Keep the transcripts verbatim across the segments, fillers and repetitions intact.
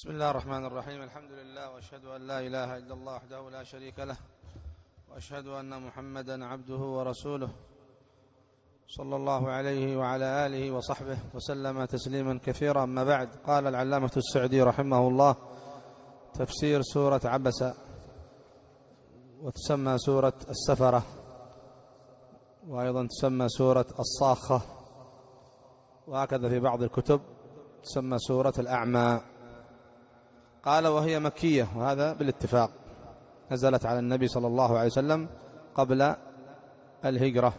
بسم الله الرحمن الرحيم. الحمد لله، وأشهد أن لا إله إلا الله وحده لا شريك له، وأشهد أن محمدا عبده ورسوله، صلى الله عليه وعلى آله وصحبه وسلم تسليما كثيرا. أما بعد، قال العلامة السعدي رحمه الله: تفسير سورة عبس، وتسمى سورة السفرة، وأيضا تسمى سورة الصاخة، وهكذا في بعض الكتب تسمى سورة الأعمى. قال: وهي مكية، وهذا بالاتفاق، نزلت على النبي صلى الله عليه وسلم قبل الهجرة.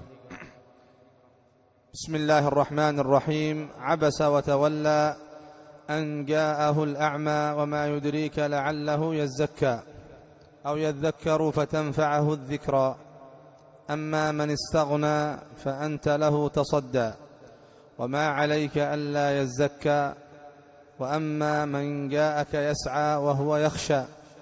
بسم الله الرحمن الرحيم. عبس وتولى أن جاءه الأعمى وما يدريك لعله يزكى أو يذكر فتنفعه الذكرى، أما من استغنى فأنت له تصدى وما عليك ألا يزكى، وأما من جاءك يسعى وهو يخشى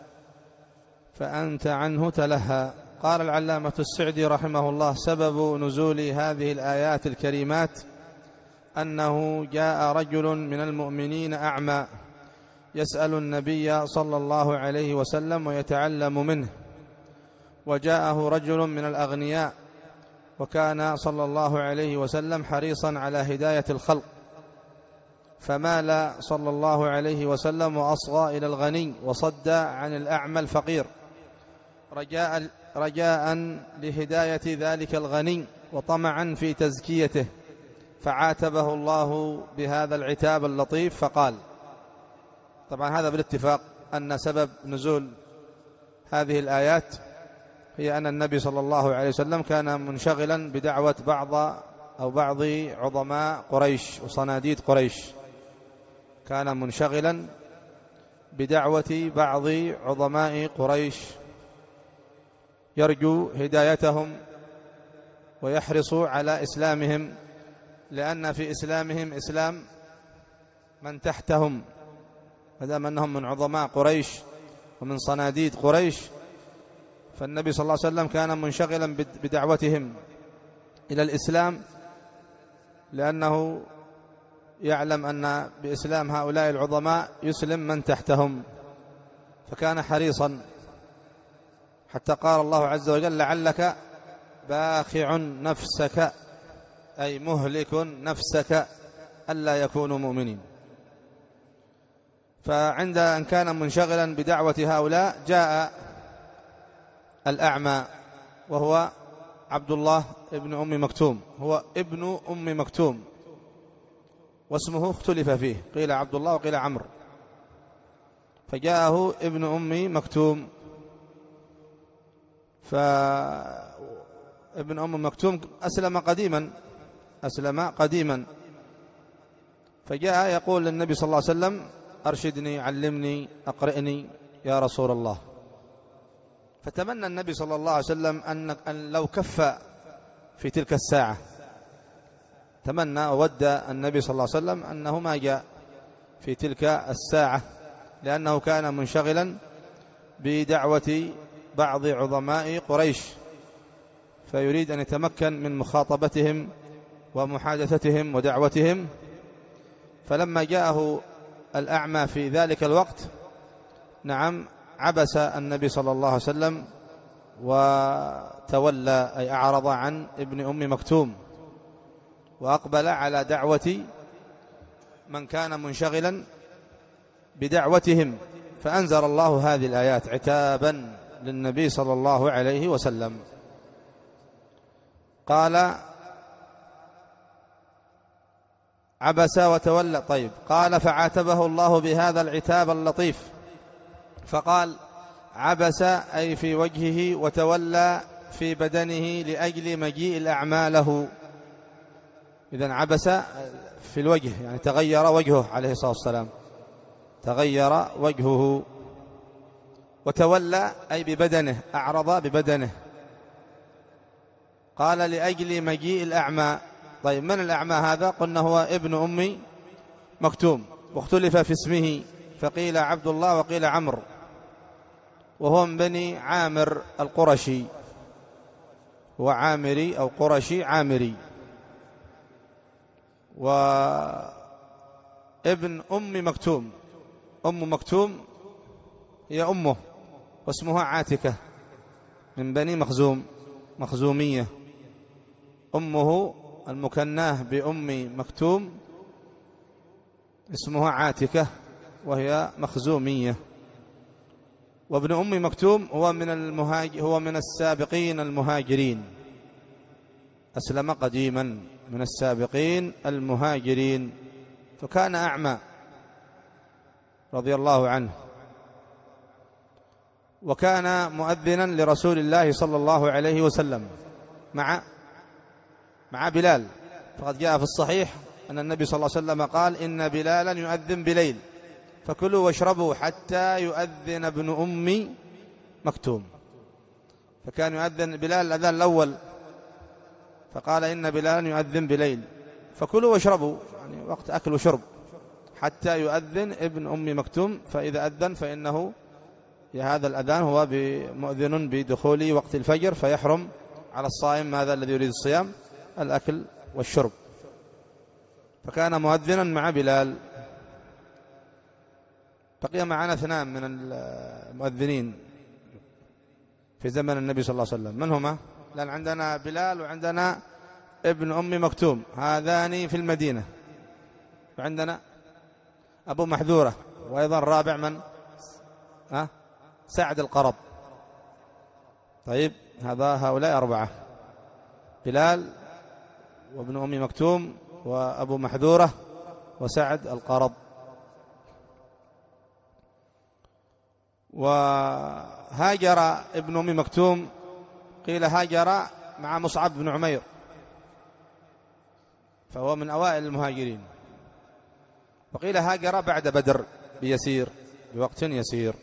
فأنت عنه تلهى. قال العلامة السعدي رحمه الله: سبب نزول هذه الآيات الكريمات أنه جاء رجل من المؤمنين أعمى يسأل النبي صلى الله عليه وسلم ويتعلم منه، وجاءه رجل من الأغنياء، وكان صلى الله عليه وسلم حريصا على هداية الخلق، فمال صلى الله عليه وسلم وأصغى إلى الغني وصد عن الأعمى الفقير رجاء, رجاء لهداية ذلك الغني وطمعا في تزكيته، فعاتبه الله بهذا العتاب اللطيف فقال. طبعا هذا بالاتفاق أن سبب نزول هذه الآيات هي أن النبي صلى الله عليه وسلم كان منشغلا بدعوة بعض أو بعض عظماء قريش وصناديد قريش، كان منشغلا بدعوة بعض عظماء قريش يرجو هدايتهم ويحرص على إسلامهم، لأن في إسلامهم إسلام من تحتهم، مدام أنهم من عظماء قريش ومن صناديد قريش، فالنبي صلى الله عليه وسلم كان منشغلا بدعوتهم إلى الإسلام، لأنه يعلم أن بإسلام هؤلاء العظماء يسلم من تحتهم، فكان حريصا، حتى قال الله عز وجل: لعلك باخع نفسك، أي مهلك نفسك ألا يكونوا مؤمنين. فعند أن كان منشغلا بدعوة هؤلاء جاء الأعمى، وهو عبد الله ابن أم مكتوم، هو ابن أم مكتوم، واسمه اختلف فيه، قيل عبد الله وقيل عمرو، فجاءه ابن أم مكتوم. فابن أم مكتوم أسلم قديما أسلم قديما فجاء يقول للنبي صلى الله عليه وسلم: أرشدني، علمني، أقرئني يا رسول الله. فتمنى النبي صلى الله عليه وسلم أن لو كف في تلك الساعة، تمنى وود النبي صلى الله عليه وسلم أنه ما جاء في تلك الساعة، لأنه كان منشغلا بدعوة بعض عظماء قريش، فيريد أن يتمكن من مخاطبتهم ومحادثتهم ودعوتهم. فلما جاءه الأعمى في ذلك الوقت، نعم، عبس النبي صلى الله عليه وسلم وتولى، أي أعرض عن ابن أم مكتوم، وأقبل على دعوة من كان منشغلا بدعوتهم، فأنزل الله هذه الآيات عتابا للنبي صلى الله عليه وسلم. قال: عبس وتولى. طيب، قال: فعاتبه الله بهذا العتاب اللطيف فقال: عبس أي في وجهه، وتولى في بدنه لأجل مجيء الأعمى له. إذن عبس في الوجه، يعني تغير وجهه عليه الصلاة والسلام، تغير وجهه. وتولى أي ببدنه، أعرض ببدنه. قال: لأجل مجيء الأعمى. طيب، من الأعمى هذا؟ قلنا هو ابن أم مكتوم، واختلف في اسمه، فقيل عبد الله وقيل عمرو، وهو من بني عامر القرشي، هو عامري أو قرشي عامري. وابن أم مكتوم أم مكتوم هي أمه واسمها عاتكة من بني مخزوم مخزومية. أمه المكناه بأم مكتوم اسمها عاتكة وهي مخزومية. وابن أم مكتوم هو من المهاج هو من السابقين المهاجرين، أسلم قديما من السابقين المهاجرين، فكان أعمى رضي الله عنه، وكان مؤذنا لرسول الله صلى الله عليه وسلم مع مع بلال. فقد جاء في الصحيح أن النبي صلى الله عليه وسلم قال: إن بلالا يؤذن بليل فكلوا واشربوا حتى يؤذن ابن أم مكتوم. فكان يؤذن بلال الأذان الأول، فقال: إن بلالا يؤذن بليل فكلوا واشربوا، يعني وقت أكل وشرب، حتى يؤذن ابن أم مكتوم، فإذا أذن فإنه هذا الأذان هو مؤذن بدخول وقت الفجر، فيحرم على الصائم ماذا الذي يريد الصيام؟ الأكل والشرب. فكان مؤذنا مع بلال. بقي معنا اثنان من المؤذنين في زمن النبي صلى الله عليه وسلم، من هما؟ لأن عندنا بلال وعندنا ابن أم مكتوم، هذان في المدينة. وعندنا أبو محذورة، وأيضا الرابع من؟ ها؟ سعد القرض. طيب، هذا هؤلاء أربعة: بلال وابن أم مكتوم وأبو محذورة وسعد القرض. وهاجر ابن أم مكتوم قيل هاجر مع مصعب بن عمير، فهو من أوائل المهاجرين. وقيل هاجر بعد بدر بيسير بوقت يسير.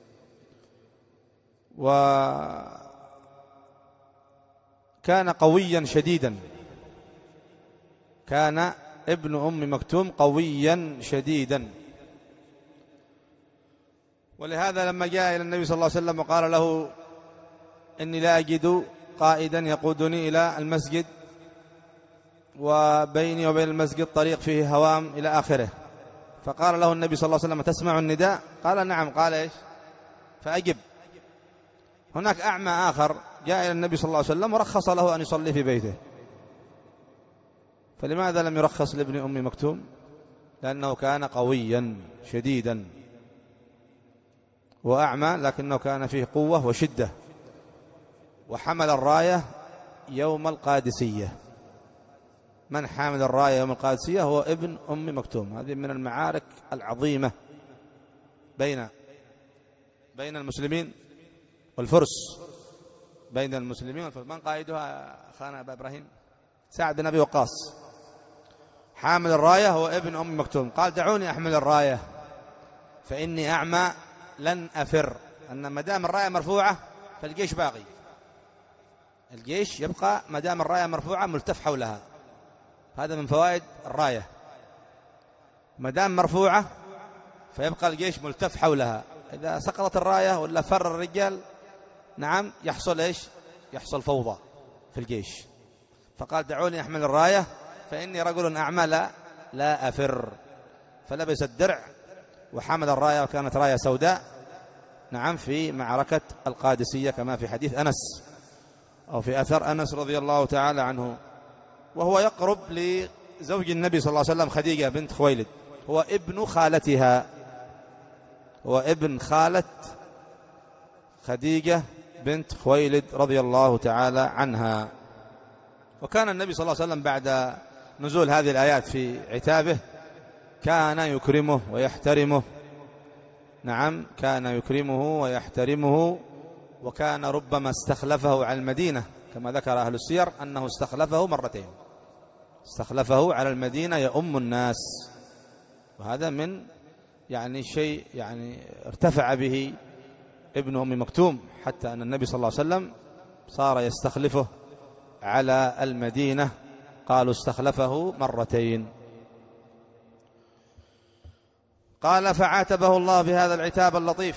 وكان قويا شديدا، كان ابن أم مكتوم قويا شديدا. ولهذا لما جاء إلى النبي صلى الله عليه وسلم وقال له: إني لا أجد قائدا يقودني إلى المسجد، وبيني وبين المسجد طريق فيه هوام إلى آخره، فقال له النبي صلى الله عليه وسلم: تسمع النداء؟ قال: نعم. قال: إيش؟ فأجب. هناك أعمى آخر جاء إلى النبي صلى الله عليه وسلم ورخص له أن يصلي في بيته، فلماذا لم يرخص لابن أم مكتوم؟ لأنه كان قويا شديدا وأعمى، لكنه كان فيه قوة وشدة. وحمل الراية يوم القادسية. من حامل الراية يوم القادسية هو ابن أم مكتوم. هذه من المعارك العظيمة بين بين المسلمين والفرس، بين المسلمين والفرس. من قائدها أخانا أبا إبراهيم؟ سعد بن أبي وقاص. حامل الراية هو ابن أم مكتوم. قال: دعوني أحمل الراية فإني أعمى لن أفر. أن ما دام الراية مرفوعة فالجيش باقي، الجيش يبقى ما دام الراية مرفوعة ملتف حولها. هذا من فوائد الراية، ما دام مرفوعة فيبقى الجيش ملتف حولها. إذا سقطت الراية ولا فر الرجال، نعم، يحصل إيش؟ يحصل فوضى في الجيش. فقال: دعوني أحمل الراية فإني رجل أعمى لا, لا أفر. فلبس الدرع وحمل الراية، وكانت راية سوداء، نعم، في معركة القادسية كما في حديث أنس أو في أثر أنس رضي الله تعالى عنه. وهو يقرب لزوج النبي صلى الله عليه وسلم خديجة بنت خويلد، هو ابن خالتها، هو ابن خالة خديجة بنت خويلد رضي الله تعالى عنها. وكان النبي صلى الله عليه وسلم بعد نزول هذه الآيات في عتابه كان يكرمه ويحترمه، نعم، كان يكرمه ويحترمه. وكان ربما استخلفه على المدينة، كما ذكر أهل السير أنه استخلفه مرتين، استخلفه على المدينة يؤم الناس. وهذا من يعني شيء يعني ارتفع به ابن أم مكتوم، حتى أن النبي صلى الله عليه وسلم صار يستخلفه على المدينة. قالوا استخلفه مرتين. قال: فعاتبه الله بهذا العتاب اللطيف،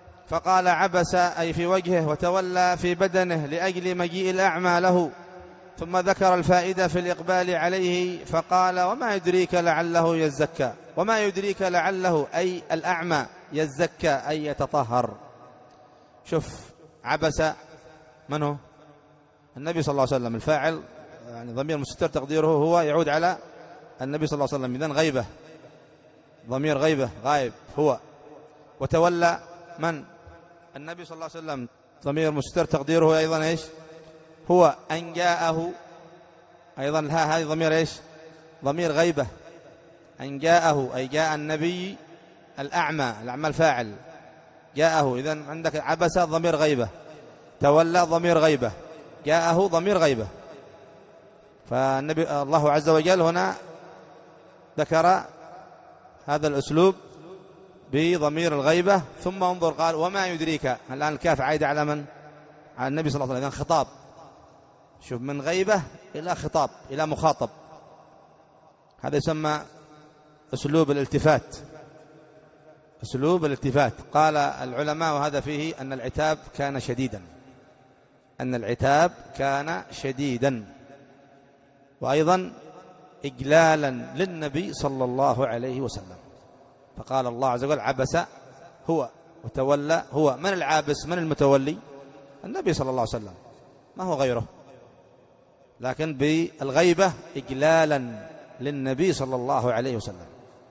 فقال: عبس، أي في وجهه، وتولى في بدنه لأجل مجيء الأعمى له، ثم ذكر الفائدة في الإقبال عليه فقال وما يدريك لعله يزكى. وما يدريك لعله أي الأعمى يزكى أي يتطهر. شوف عبس من هو؟ النبي صلى الله عليه وسلم. الفاعل يعني ضمير مستتر تقديره هو يعود على النبي صلى الله عليه وسلم. إذن غيبة، ضمير غيبة غائب هو. وتولى من؟ النبي صلى الله عليه وسلم. ضمير مستتر تقديره أيضا إيش؟ هو. أن جاءه أيضا ها هذه ضمير إيش؟ ضمير غيبة. أن جاءه أي جاء النبي الأعمى، الأعمى الفاعل جاءه. إذن عندك عبس ضمير غيبة، تولى ضمير غيبة، جاءه ضمير غيبة. فالنبي الله عز وجل هنا ذكر هذا الأسلوب بضمير الغيبة. ثم انظر قال وما يدريك. الآن الكاف عايدة على من؟ على النبي صلى الله عليه وسلم. خطاب. شوف من غيبة إلى خطاب إلى مخاطب. هذا يسمى أسلوب الالتفات. أسلوب الالتفات. قال العلماء وهذا فيه أن العتاب كان شديدا، أن العتاب كان شديدا، وأيضا إجلالا للنبي صلى الله عليه وسلم. فقال الله عز وجل عبس هو وتولى هو. من العابس؟ من المتولي؟ النبي صلى الله عليه وسلم، ما هو غيره، لكن بالغيبة إجلالا للنبي صلى الله عليه وسلم.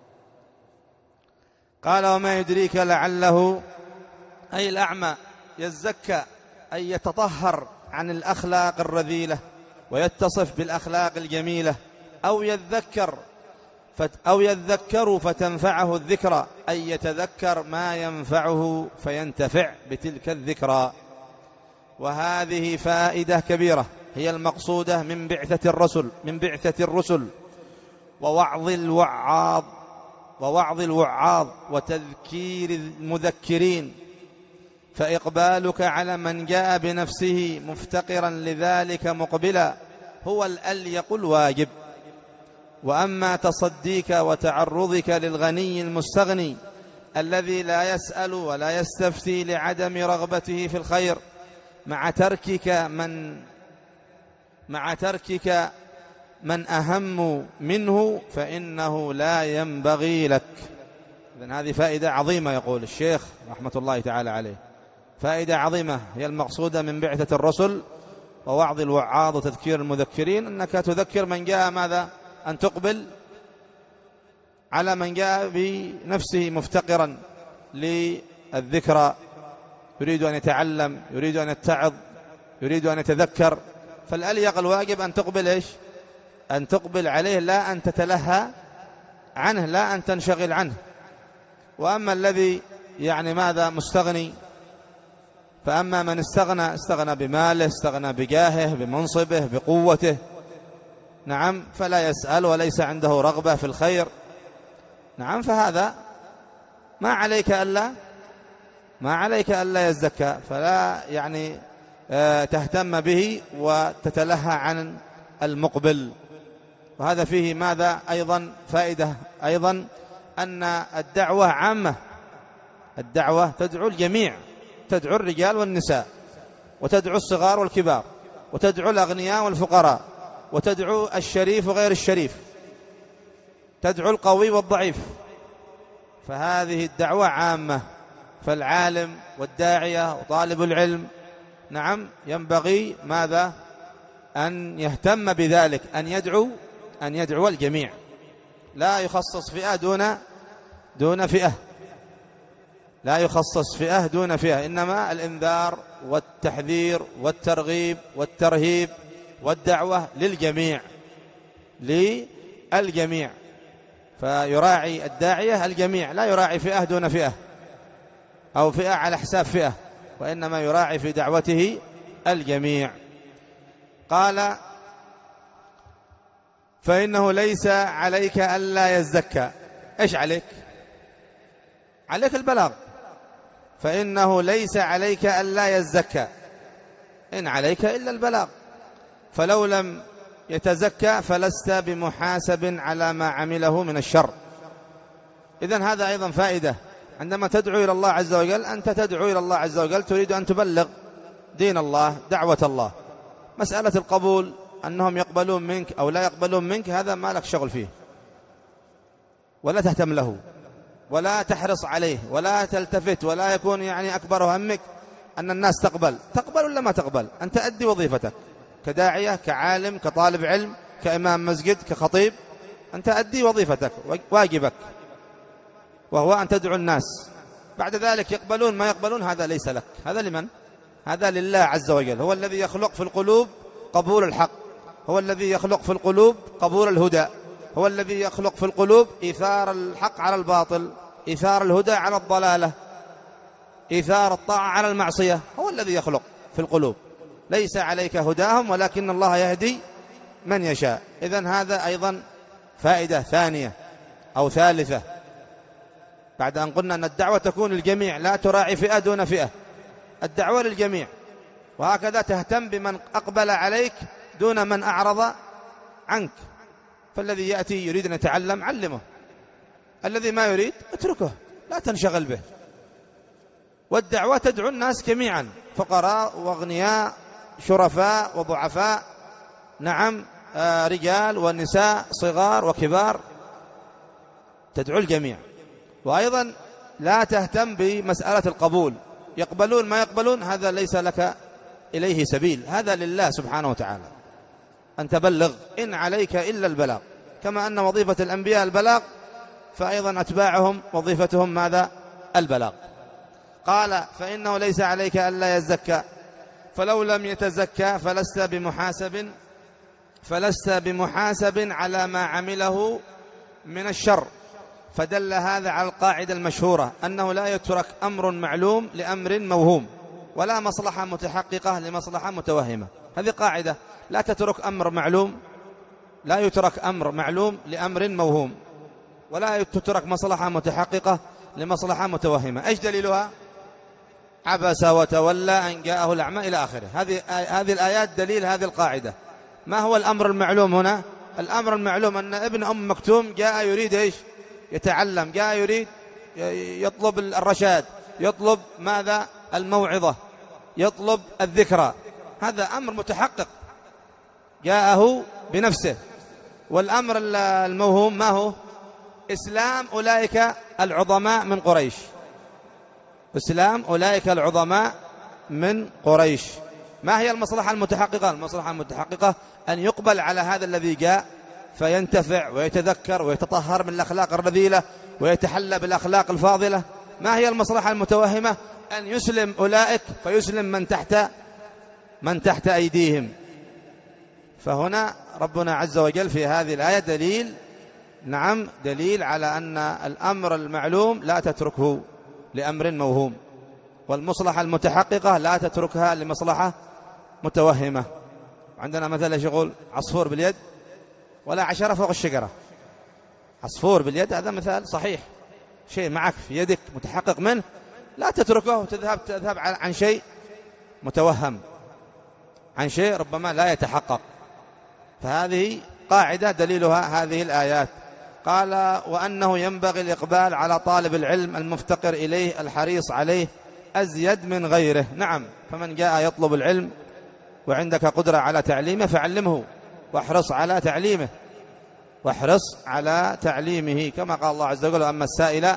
قال وما يدريك لعله أي الأعمى يزكى أي يتطهر عن الأخلاق الرذيلة ويتصف بالأخلاق الجميلة، أو يذكر أو يذكر فتنفعه الذكرى أي يتذكر ما ينفعه فينتفع بتلك الذكرى. وهذه فائدة كبيرة هي المقصودة من بعثة الرسل من بعثة الرسل ووعظ الوعاظ ووعظ الوعاظ وتذكير المذكرين. فإقبالك على من جاء بنفسه مفتقرا لذلك مقبلا هو الأليق الواجب. وأما تصديك وتعرضك للغني المستغني الذي لا يسأل ولا يستفتي لعدم رغبته في الخير مع تركك من مع تركك من أهم منه فإنه لا ينبغي لك. إذن هذه فائدة عظيمة يقول الشيخ رحمة الله تعالى عليه، فائدة عظيمة هي المقصودة من بعثة الرسل ووعظ الوعاظ وتذكير المذكرين، أنك تذكر من جاء ماذا؟ أن تقبل على من جاء بنفسه مفتقرا للذكرى، يريد أن يتعلم، يريد أن يتعظ، يريد أن يتذكر. فالأليق الواجب أن تقبل إيش؟ أن تقبل عليه، لا أن تتلهى عنه، لا أن تنشغل عنه. وأما الذي يعني ماذا مستغني، فأما من استغنى استغنى بماله، استغنى بجاهه، بمنصبه، بقوته، نعم، فلا يسأل وليس عنده رغبة في الخير، نعم، فهذا ما عليك ألا ما عليك ألا يزكى، فلا يعني تهتم به وتتلهى عن المقبل. وهذا فيه ماذا أيضا فائدة أيضا أن الدعوة عامة، الدعوة تدعو الجميع، تدعو الرجال والنساء، وتدعو الصغار والكبار، وتدعو الأغنياء والفقراء، وتدعو الشريف وغير الشريف، تدعو القوي والضعيف. فهذه الدعوة عامة. فالعالم والداعية وطالب العلم، نعم، ينبغي ماذا؟ أن يهتم بذلك، أن يدعو أن يدعو الجميع، لا يخصص فئة دون دون فئة، لا يخصص فئة دون فئة، إنما الإنذار والتحذير والترغيب والترهيب والدعوة للجميع للجميع. فيراعي الداعية الجميع، لا يراعي فئة دون فئة أو فئة على حساب فئة، وإنما يراعي في دعوته الجميع. قال فإنه ليس عليك ألا يزكى. إيش عليك؟ عليك البلاغ. فإنه ليس عليك ألا يزكى، إن عليك إلا البلاغ. فلو لم يتزكى فلست بمحاسب على ما عمله من الشر. إذن هذا أيضا فائدة، عندما تدعو إلى الله عز وجل، أنت تدعو إلى الله عز وجل، تريد أن تبلغ دين الله، دعوة الله. مسألة القبول أنهم يقبلون منك أو لا يقبلون منك هذا ما لك شغل فيه، ولا تهتم له ولا تحرص عليه ولا تلتفت، ولا يكون يعني أكبر همك أن الناس تقبل. تقبل ولا ما تقبل، أنت أدي وظيفتك كداعية، كعالم، كطالب علم، كإمام مسجد، كخطيب. أنت أدي وظيفتك، واجبك، وهو أن تدعو الناس. بعد ذلك يقبلون ما يقبلون هذا ليس لك، هذا لمن؟ هذا لله عز وجل. هو الذي يخلق في القلوب قبول الحق، هو الذي يخلق في القلوب قبول الهدى، هو الذي يخلق في القلوب إيثار الحق على الباطل، إيثار الهدى على الضلالة، إيثار الطاعة على المعصية. هو الذي يخلق في القلوب، ليس عليك هداهم ولكن الله يهدي من يشاء. إذن هذا أيضا فائدة ثانية أو ثالثة، بعد أن قلنا أن الدعوة تكون للجميع، لا تراعي فئة دون فئة، الدعوة للجميع. وهكذا تهتم بمن أقبل عليك دون من أعرض عنك. فالذي يأتي يريد أن يتعلم علمه، الذي ما يريد اتركه، لا تنشغل به. والدعوة تدعو الناس جميعا، فقراء واغنياء، شرفاء وضعفاء، نعم، آه رجال ونساء، صغار وكبار، تدعو الجميع. وأيضا لا تهتم بمسألة القبول، يقبلون ما يقبلون هذا ليس لك إليه سبيل، هذا لله سبحانه وتعالى. أن تبلغ، إن عليك إلا البلاغ، كما أن وظيفة الأنبياء البلاغ، فأيضا أتباعهم وظيفتهم ماذا؟ البلاغ. قال فإنه ليس عليك ألا يزكى، فلو لم يتزكى فلست بمحاسب فلست بمحاسب على ما عمله من الشر. فدل هذا على القاعدة المشهورة أنه لا يترك أمر معلوم لأمر موهوم، ولا مصلحة متحققة لمصلحة متوهمة. هذه قاعدة، لا تترك أمر معلوم، لا يترك أمر معلوم لأمر موهوم، ولا تترك مصلحة متحققة لمصلحة متوهمة. إيش دليلها؟ عبس وتولى أن جاءه الأعمى إلى آخره. هذه هذه الآيات دليل هذه القاعدة. ما هو الأمر المعلوم هنا؟ الأمر المعلوم أن ابن أم مكتوم جاء يريد إيش؟ يتعلم، جاء يريد يطلب الرشاد، يطلب ماذا؟ الموعظة، يطلب الذكرى. هذا أمر متحقق جاءه بنفسه. والأمر الموهوم ما هو؟ إسلام أولئك العظماء من قريش، إسلام أولئك العظماء من قريش. ما هي المصلحة المتحققة؟ المصلحة المتحققة أن يقبل على هذا الذي جاء فينتفع ويتذكر ويتطهر من الأخلاق الرذيلة ويتحلى بالأخلاق الفاضلة. ما هي المصلحة المتوهمة؟ أن يسلم أولئك فيسلم من تحت من تحت أيديهم. فهنا ربنا عز وجل في هذه الآية دليل، نعم، دليل على أن الأمر المعلوم لا تتركه لأمر موهوم، والمصلحة المتحققة لا تتركها لمصلحة متوهمة. عندنا مثلا يقول عصفور باليد ولا عشرة فوق الشجرة. عصفور باليد هذا مثال صحيح، شيء معك في يدك متحقق منه، لا تتركه وتذهب تذهب عن شيء متوهم، عن شيء ربما لا يتحقق. فهذه قاعدة دليلها هذه الآيات. قال وأنه ينبغي الإقبال على طالب العلم المفتقر إليه الحريص عليه أزيد من غيره. نعم، فمن جاء يطلب العلم وعندك قدرة على تعليمه فعلمه، واحرص على تعليمه، واحرص على تعليمه، كما قال الله عز وجل أما السائل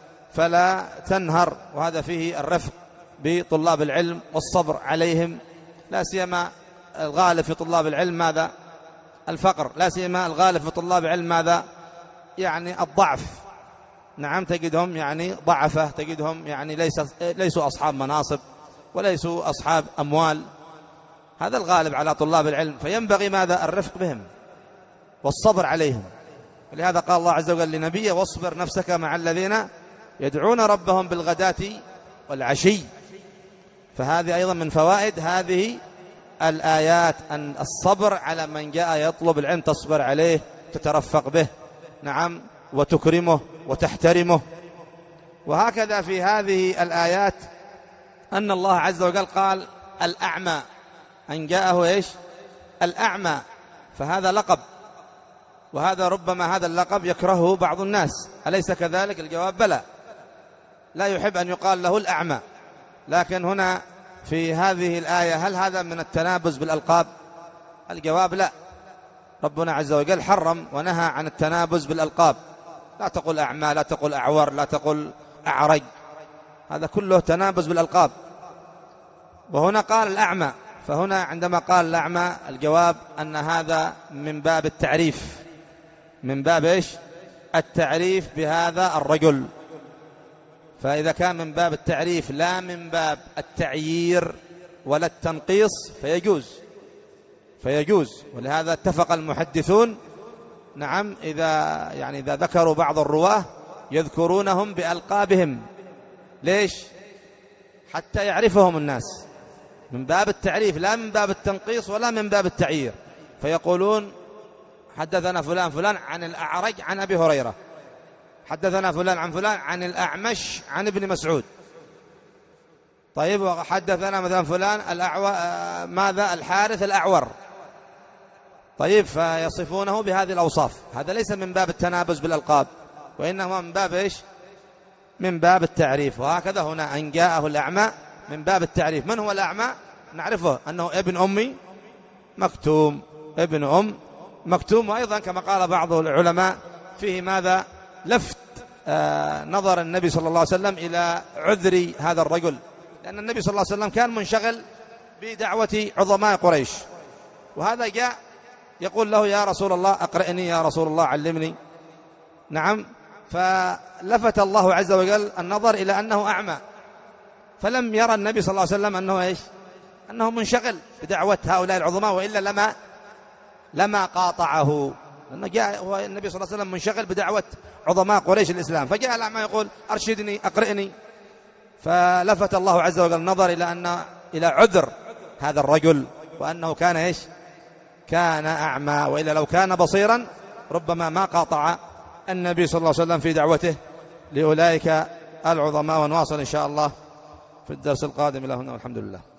فلا تنهر. وهذا فيه الرفق بطلاب العلم والصبر عليهم، لا سيما الغالب في طلاب العلم ماذا؟ الفقر. لا سيما الغالب في طلاب العلم ماذا؟ يعني الضعف. نعم، تجدهم يعني ضعفة، تجدهم يعني ليس ليسوا أصحاب مناصب وليسوا أصحاب أموال. هذا الغالب على طلاب العلم، فينبغي ماذا؟ الرفق بهم والصبر عليهم. ولهذا قال الله عز وجل لنبيه واصبر نفسك مع الذين يدعون ربهم بالغداة والعشي. فهذه أيضا من فوائد هذه الآيات أن الصبر على من جاء يطلب العلم، تصبر عليه، تترفق به، نعم، وتكرمه وتحترمه. وهكذا في هذه الآيات أن الله عز وجل قال الأعمى، أن جاءه إيش؟ الأعمى، فهذا لقب، وهذا ربما هذا اللقب يكرهه بعض الناس، أليس كذلك؟ الجواب بلى، لا يحب أن يقال له الأعمى. لكن هنا في هذه الآية هل هذا من التنابز بالألقاب؟ الجواب لا، ربنا عز وجل حرم ونهى عن التنابز بالألقاب. لا تقول أعمى، لا تقول أعور، لا تقول أعرج، هذا كله تنابز بالألقاب. وهنا قال الأعمى، فهنا عندما قال الأعمى الجواب أن هذا من باب التعريف، من باب إيش؟ التعريف بهذا الرجل. فإذا كان من باب التعريف لا من باب التعيير ولا التنقيص فيجوز، فيجوز. ولهذا اتفق المحدثون، نعم، إذا يعني إذا ذكروا بعض الرواه يذكرونهم بألقابهم. ليش؟ حتى يعرفهم الناس، من باب التعريف لا من باب التنقيص ولا من باب التعيير. فيقولون حدثنا فلان فلان عن الأعرج عن أبي هريرة، حدثنا فلان عن فلان عن الأعمش عن ابن مسعود. طيب، وحدثنا مثلا فلان الأعو... ماذا الحارث الأعور. طيب، فيصفونه بهذه الأوصاف. هذا ليس من باب التنابز بالألقاب، وإنما من باب إيش؟ من باب التعريف. وهكذا هنا أن جاءه الأعمى من باب التعريف. من هو الأعمى؟ نعرفه أنه ابن أمي مكتوم، ابن أم مكتوم. وأيضا كما قال بعض العلماء فيه ماذا؟ لفت آه نظر النبي صلى الله عليه وسلم إلى عذر هذا الرجل، لأن النبي صلى الله عليه وسلم كان منشغل بدعوة عظماء قريش، وهذا جاء يقول له يا رسول الله أقرئني، يا رسول الله علمني. نعم، فلفت الله عز وجل النظر إلى أنه أعمى، فلم يرى النبي صلى الله عليه وسلم أنه إيش؟ أنه منشغل بدعوة هؤلاء العظماء، وإلا لما لما قاطعه، لأن جاء هو النبي صلى الله عليه وسلم منشغل بدعوة عظماء قريش الإسلام. فجاء الأعمى يقول أرشدني أقرئني، فلفت الله عز وجل النظر إلى أن إلى عذر هذا الرجل، وأنه كان إيش؟ كان أعمى، وإلا لو كان بصيرا ربما ما قاطع النبي صلى الله عليه وسلم في دعوته لأولئك العظماء. ونواصل إن شاء الله في الدرس القادم. إلى هنا والحمد لله.